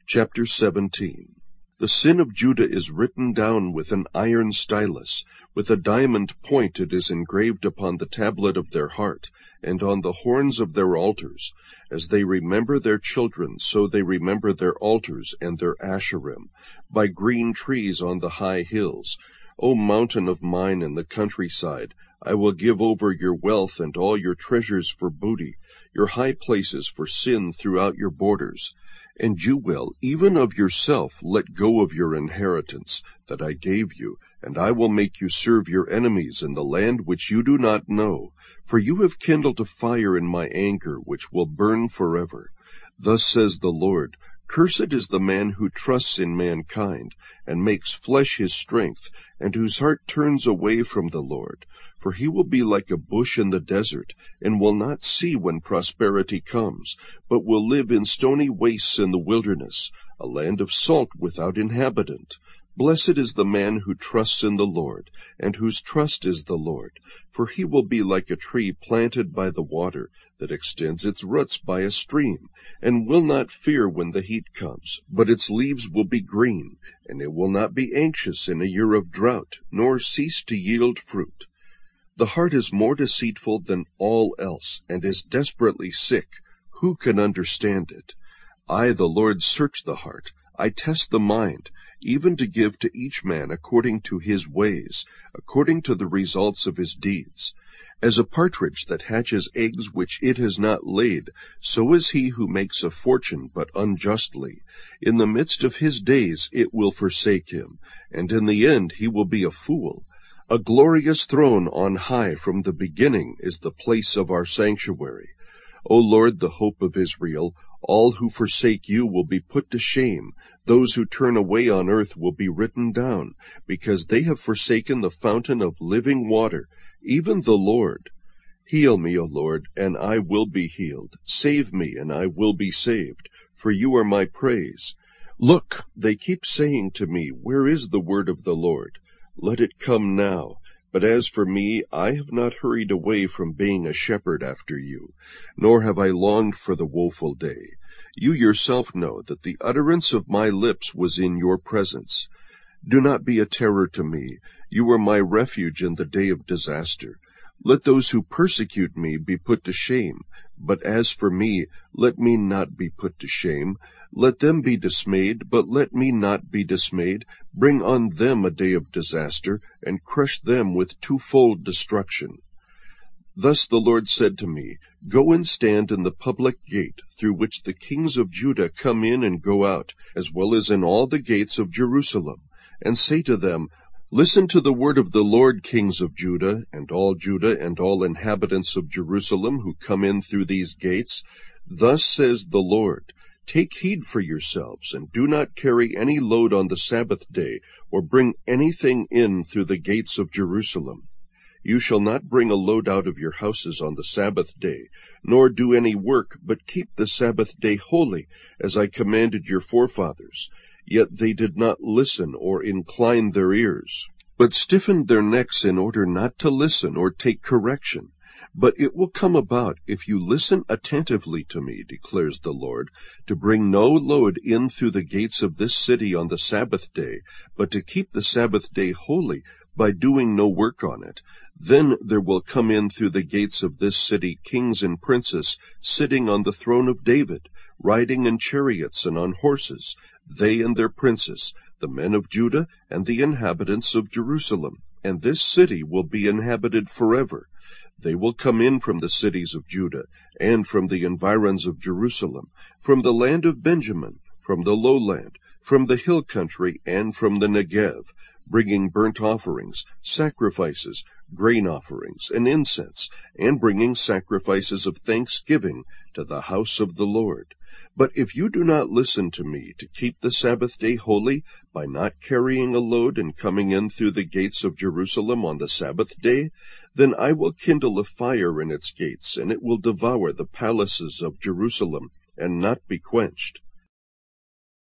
Chapter 17. The sin of Judah is written down with an iron stylus, with a diamond point it is engraved upon the tablet of their heart, and on the horns of their altars. As they remember their children, so they remember their altars and their Asherim, by green trees on the high hills. O mountain of mine in the countryside, I will give over your wealth and all your treasures for booty, your high places for sin throughout your borders. And you will, even of yourself, let go of your inheritance that I gave you, and I will make you serve your enemies in the land which you do not know. For you have kindled a fire in my anger, which will burn forever. Thus says the Lord, Cursed is the man who trusts in mankind, and makes flesh his strength, and whose heart turns away from the Lord. For he will be like a bush in the desert, and will not see when prosperity comes, but will live in stony wastes in the wilderness, a land of salt without inhabitant. Blessed is the man who trusts in the Lord, and whose trust is the Lord. For he will be like a tree planted by the water, that extends its roots by a stream, and will not fear when the heat comes, but its leaves will be green, and it will not be anxious in a year of drought, nor cease to yield fruit. The heart is more deceitful than all else, and is desperately sick. Who can understand it? I, the Lord, search the heart. I test the mind, even to give to each man according to his ways, according to the results of his deeds. As a partridge that hatches eggs which it has not laid, so is he who makes a fortune but unjustly. In the midst of his days it will forsake him, and in the end he will be a fool. A glorious throne on high from the beginning is the place of our sanctuary. O Lord, the hope of Israel, all who forsake you will be put to shame. Those who turn away on earth will be written down, because they have forsaken the fountain of living water, even the Lord. Heal me, O Lord, and I will be healed. Save me, and I will be saved, for you are my praise. Look, they keep saying to me, Where is the word of the Lord? Let it come now. But as for me, I have not hurried away from being a shepherd after you, nor have I longed for the woeful day. You yourself know that the utterance of my lips was in your presence. Do not be a terror to me. You are my refuge in the day of disaster. Let those who persecute me be put to shame. But as for me, let me not be put to shame. Let them be dismayed, but let me not be dismayed. Bring on them a day of disaster, and crush them with twofold destruction. Thus the Lord said to me, Go and stand in the public gate, through which the kings of Judah come in and go out, as well as in all the gates of Jerusalem, and say to them, Listen to the word of the Lord, kings of Judah, and all inhabitants of Jerusalem who come in through these gates. Thus says the Lord, Take heed for yourselves, and do not carry any load on the Sabbath day, or bring anything in through the gates of Jerusalem. You shall not bring a load out of your houses on the Sabbath day, nor do any work, but keep the Sabbath day holy, as I commanded your forefathers. Yet they did not listen or incline their ears, but stiffened their necks in order not to listen or take correction. But it will come about, if you listen attentively to me, declares the Lord, to bring no load in through the gates of this city on the Sabbath day, but to keep the Sabbath day holy by doing no work on it. Then there will come in through the gates of this city kings and princes, sitting on the throne of David, riding in chariots and on horses, they and their princes, the men of Judah and the inhabitants of Jerusalem. And this city will be inhabited forever. They will come in from the cities of Judah, and from the environs of Jerusalem, from the land of Benjamin, from the lowland, from the hill country, and from the Negev, bringing burnt offerings, sacrifices, grain offerings, and incense, and bringing sacrifices of thanksgiving to the house of the Lord. But if you do not listen to me to keep the Sabbath day holy, by not carrying a load and coming in through the gates of Jerusalem on the Sabbath day, then I will kindle a fire in its gates, and it will devour the palaces of Jerusalem, and not be quenched.